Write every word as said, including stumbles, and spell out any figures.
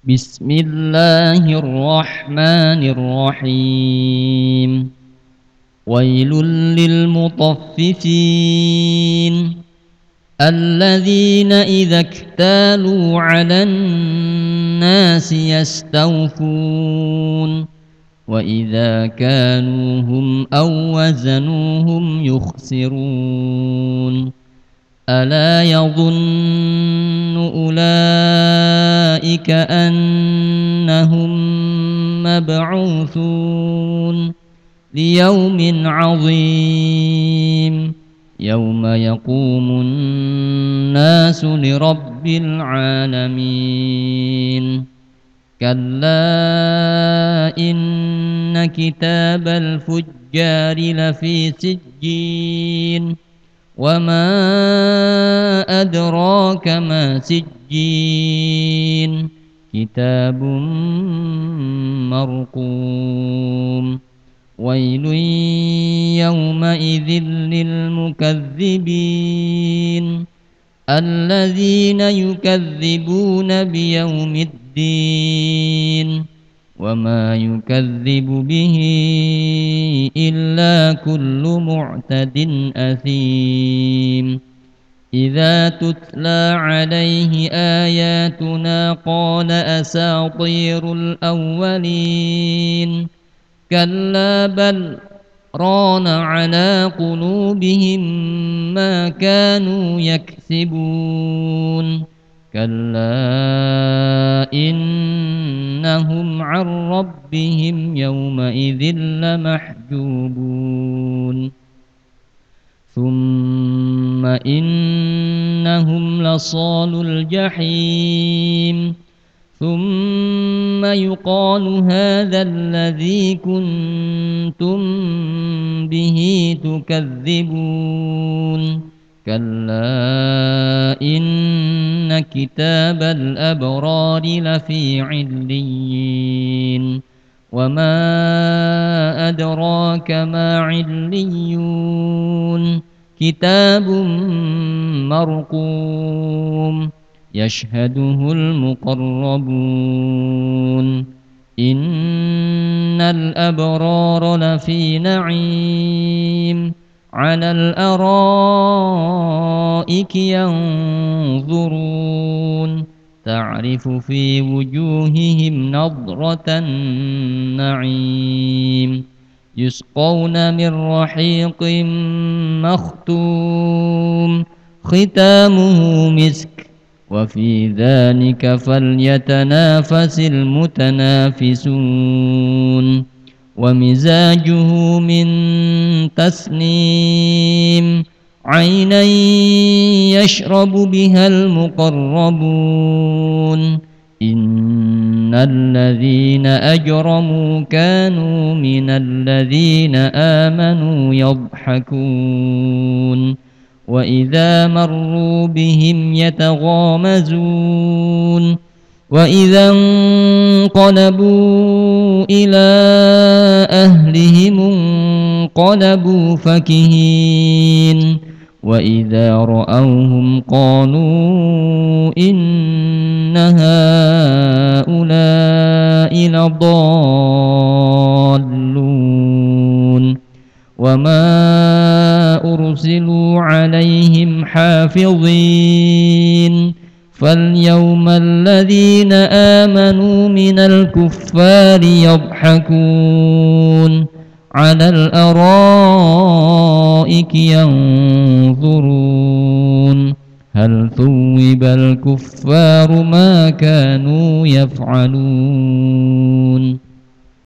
بسم الله الرحمن الرحيم ويل للمطففين الذين إذا اكتالوا على الناس يستوفون وإذا كانوهم أو وزنوهم يخسرون ألا يظن أولئك أنهم مبعوثون ليوم عظيم يوم يقوم الناس لرب العالمين كلا إن كتاب الفجار لفي سجين وما أدراك ما سجين كتاب مرقوم ويل يومئذ للمكذبين الذين يكذبون بيوم الدين وما يكذب به إلا كل معتد أثيم إذا تتلى عليه آياتنا قال أساطير الأولين كلا بل ران على قلوبهم ما كانوا يكسبون كلا إنهم عن ربهم يومئذ لمحجوبون ثم إنهم لصالو الجحيم ثم يقال هذا الذي كنتم به تكذبون كلا إن كتاب الأبرار لفي عليين وما أدراك ما عليون كتاب مرقوم يشهده المقربون إن الأبرار لفي نعيم على الأرائك ينظرون تعرف في وجوههم نضرة النعيم يسقون من رحيق مختوم ختامه مسك وفي ذلك فليتنافس المتنافسون ومزاجه من تسنيم عينا يشرب بها المقربون إن الذين أجرموا كانوا من الذين آمنوا يضحكون وإذا مروا بهم يتغامزون وإذا انقلبوا إلى أهلهم انقلبوا فكهين وإذا رأوهم قالوا إن هؤلاء لضالون وما أرسلوا عليهم حافظين فاليوم الذين آمنوا من الكفار يضحكون على الأرائك ينظرون هل ثوب الكفار ما كانوا يفعلون.